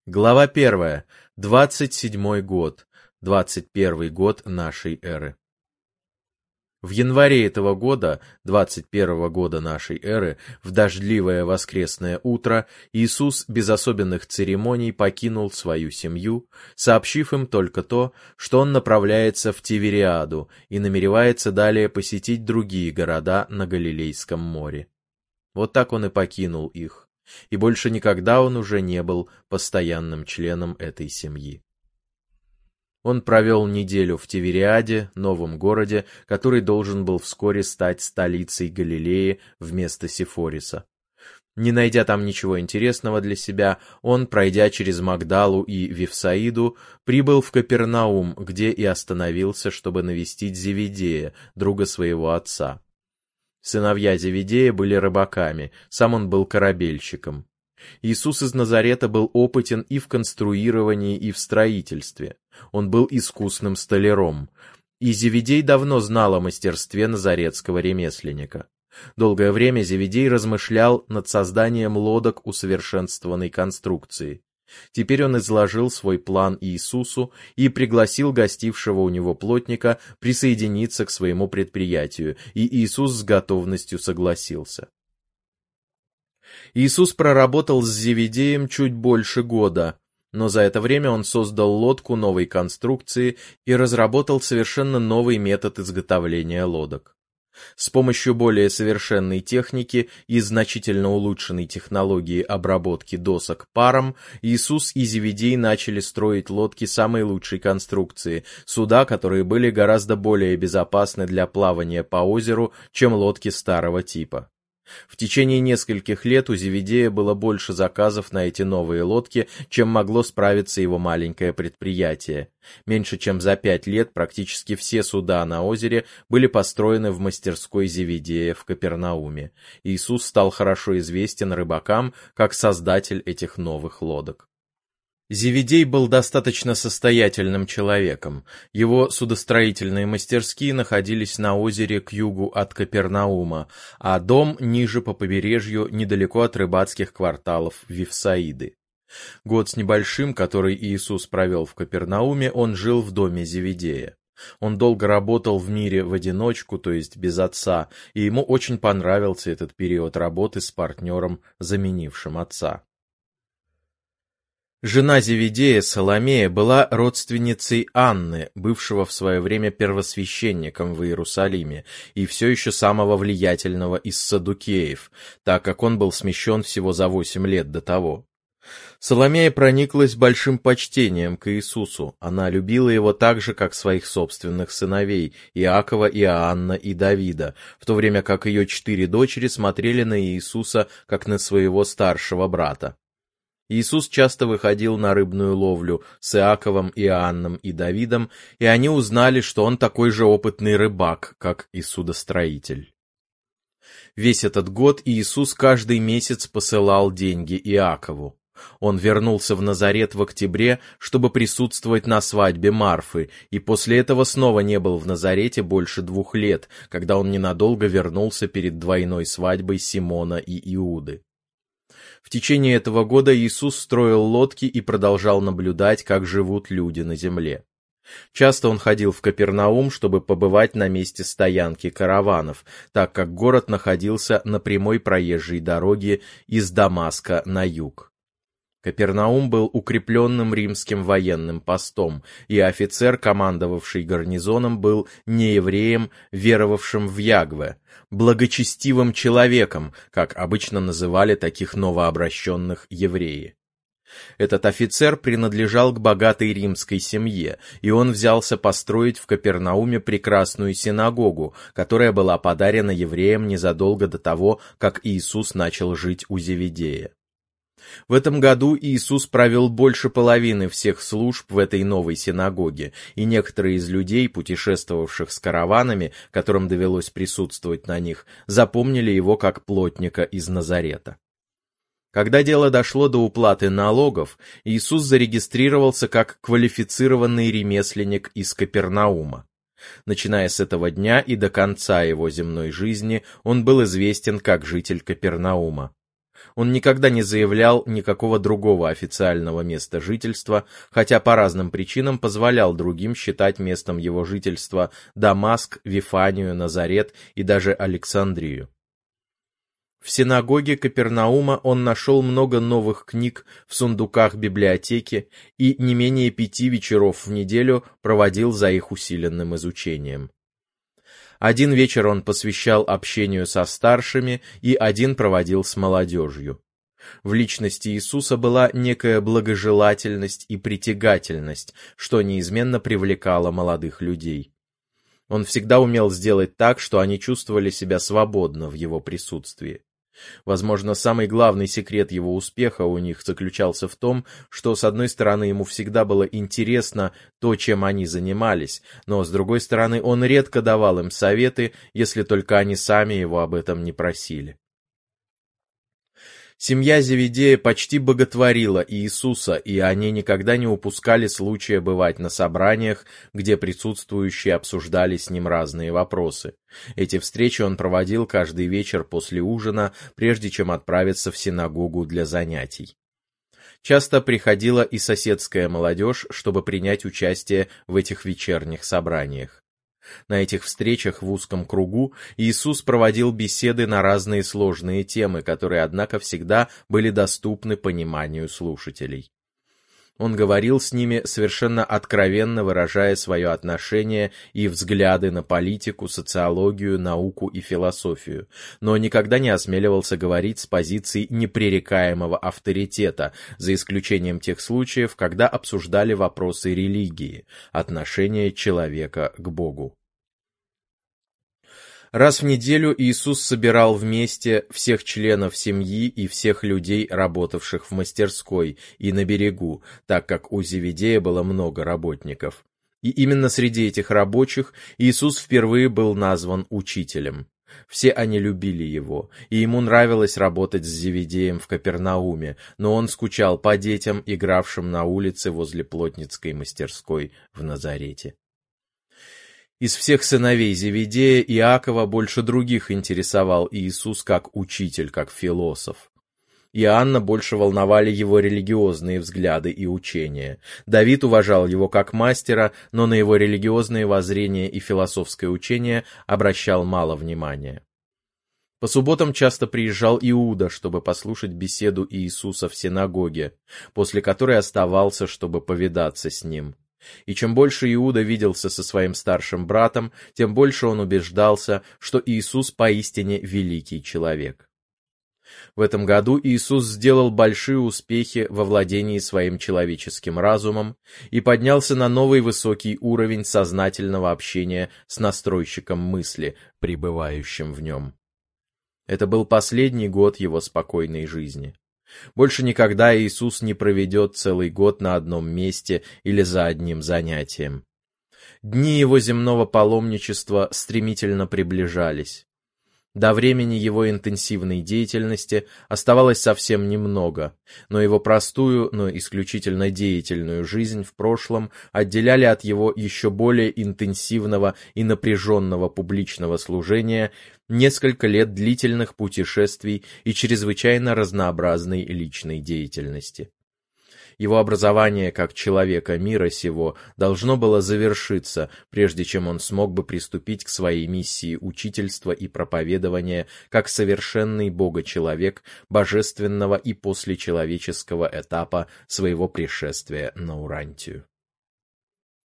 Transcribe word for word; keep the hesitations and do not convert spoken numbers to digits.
Глава первая. Двадцать седьмой год. Двадцать первый год нашей эры. В январе этого года, двадцать первого года нашей эры, в дождливое воскресное утро, Иисус без особенных церемоний покинул свою семью, сообщив им только то, что он направляется в Тивериаду и намеревается далее посетить другие города на Галилейском море. Вот так он и покинул их, и больше никогда он уже не был постоянным членом этой семьи. Он провел неделю в Тивериаде, новом городе, который должен был вскоре стать столицей Галилеи вместо Сифориса. Не найдя там ничего интересного для себя, он, пройдя через Магдалу и Вифсаиду, прибыл в Капернаум, где и остановился, чтобы навестить Зеведея, друга своего отца. Сыновья Зеведея были рыбаками, сам он был корабельщиком. Иисус из Назарета был опытен и в конструировании, и в строительстве. Он был искусным столяром. И Зеведей давно знал о мастерстве назаретского ремесленника. Долгое время Зеведей размышлял над созданием лодок усовершенствованной конструкции. Теперь он изложил свой план Иисусу и пригласил гостившего у него плотника присоединиться к своему предприятию, и Иисус с готовностью согласился. Иисус проработал с Зеведеем чуть больше года, но за это время он создал лодку новой конструкции и разработал совершенно новый метод изготовления лодок. С помощью более совершенной техники и значительно улучшенной технологии обработки досок паром Иисус и Зеведей начали строить лодки самой лучшей конструкции, суда, которые были гораздо более безопасны для плавания по озеру, чем лодки старого типа. В течение нескольких лет у Зеведея было больше заказов на эти новые лодки, чем могло справиться его маленькое предприятие. Меньше чем за пять лет практически все суда на озере были построены в мастерской Зеведея в Капернауме. Иисус стал хорошо известен рыбакам как создатель этих новых лодок. Зеведей был достаточно состоятельным человеком. Его судостроительные мастерские находились на озере к югу от Капернаума, а дом ниже по побережью, недалеко от рыбацких кварталов Вифсаиды. Год с небольшим, который Иисус провел в Капернауме, он жил в доме Зеведея. Он долго работал в мире в одиночку, то есть без отца, и ему очень понравился этот период работы с партнером, заменившим отца. Жена Зеведея, Саломея, была родственницей Анны, бывшего в свое время первосвященником в Иерусалиме, и все еще самого влиятельного из саддукеев, так как он был смещен всего за восемь лет до того. Саломея прониклась большим почтением к Иисусу, она любила его так же, как своих собственных сыновей, Иакова, Иоанна и Давида, в то время как ее четыре дочери смотрели на Иисуса, как на своего старшего брата. Иисус часто выходил на рыбную ловлю с Иаковом, Иоанном и Давидом, и они узнали, что он такой же опытный рыбак, как и судостроитель. Весь этот год Иисус каждый месяц посылал деньги Иакову. Он вернулся в Назарет в октябре, чтобы присутствовать на свадьбе Марфы, и после этого снова не был в Назарете больше двух лет, когда он ненадолго вернулся перед двойной свадьбой Симона и Иуды. В течение этого года Иисус строил лодки и продолжал наблюдать, как живут люди на земле. Часто он ходил в Капернаум, чтобы побывать на месте стоянки караванов, так как город находился на прямой проезжей дороге из Дамаска на юг. Капернаум был укрепленным римским военным постом, и офицер, командовавший гарнизоном, был неевреем, веровавшим в Ягве, благочестивым человеком, как обычно называли таких новообращенных евреи. Этот офицер принадлежал к богатой римской семье, и он взялся построить в Капернауме прекрасную синагогу, которая была подарена евреям незадолго до того, как Иисус начал жить у Зеведея. В этом году Иисус провел больше половины всех служб в этой новой синагоге, и некоторые из людей, путешествовавших с караванами, которым довелось присутствовать на них, запомнили его как плотника из Назарета. Когда дело дошло до уплаты налогов, Иисус зарегистрировался как квалифицированный ремесленник из Капернаума. Начиная с этого дня и до конца его земной жизни он был известен как житель Капернаума. Он никогда не заявлял никакого другого официального места жительства, хотя по разным причинам позволял другим считать местом его жительства Дамаск, Вифанию, Назарет и даже Александрию. В синагоге Капернаума он нашел много новых книг в сундуках библиотеки и не менее пяти вечеров в неделю проводил за их усиленным изучением. Один вечер он посвящал общению со старшими и один проводил с молодежью. В личности Иисуса была некая благожелательность и притягательность, что неизменно привлекало молодых людей. Он всегда умел сделать так, что они чувствовали себя свободно в его присутствии. Возможно, самый главный секрет его успеха у них заключался в том, что, с одной стороны, ему всегда было интересно то, чем они занимались, но, с другой стороны, он редко давал им советы, если только они сами его об этом не просили. Семья Зеведея почти боготворила Иисуса, и они никогда не упускали случая бывать на собраниях, где присутствующие обсуждали с ним разные вопросы. Эти встречи он проводил каждый вечер после ужина, прежде чем отправиться в синагогу для занятий. Часто приходила и соседская молодежь, чтобы принять участие в этих вечерних собраниях. На этих встречах в узком кругу Иисус проводил беседы на разные сложные темы, которые, однако, всегда были доступны пониманию слушателей. Он говорил с ними, совершенно откровенно выражая свое отношение и взгляды на политику, социологию, науку и философию, но никогда не осмеливался говорить с позиции непререкаемого авторитета, за исключением тех случаев, когда обсуждали вопросы религии, отношения человека к Богу. Раз в неделю Иисус собирал вместе всех членов семьи и всех людей, работавших в мастерской и на берегу, так как у Зеведея было много работников. И именно среди этих рабочих Иисус впервые был назван учителем. Все они любили его, и ему нравилось работать с Зеведеем в Капернауме, но он скучал по детям, игравшим на улице возле плотницкой мастерской в Назарете. Из всех сыновей Зеведея Иакова больше других интересовал Иисус как учитель, как философ. Иоанна больше волновали его религиозные взгляды и учения. Давид уважал его как мастера, но на его религиозные воззрения и философское учение обращал мало внимания. По субботам часто приезжал Иуда, чтобы послушать беседу Иисуса в синагоге, после которой оставался, чтобы повидаться с ним. И чем больше Иуда виделся со своим старшим братом, тем больше он убеждался, что Иисус поистине великий человек. В этом году Иисус сделал большие успехи во владении своим человеческим разумом и поднялся на новый высокий уровень сознательного общения с настройщиком мысли, пребывающим в нем. Это был последний год его спокойной жизни. Больше никогда Иисус не проведет целый год на одном месте или за одним занятием. Дни его земного паломничества стремительно приближались. До времени его интенсивной деятельности оставалось совсем немного, но его простую, но исключительно деятельную жизнь в прошлом отделяли от его еще более интенсивного и напряженного публичного служения несколько лет длительных путешествий и чрезвычайно разнообразной личной деятельности. Его образование как человека мира сего должно было завершиться, прежде чем он смог бы приступить к своей миссии учительства и проповедования как совершенный Бога-человек божественного и послечеловеческого этапа своего пришествия на Урантию.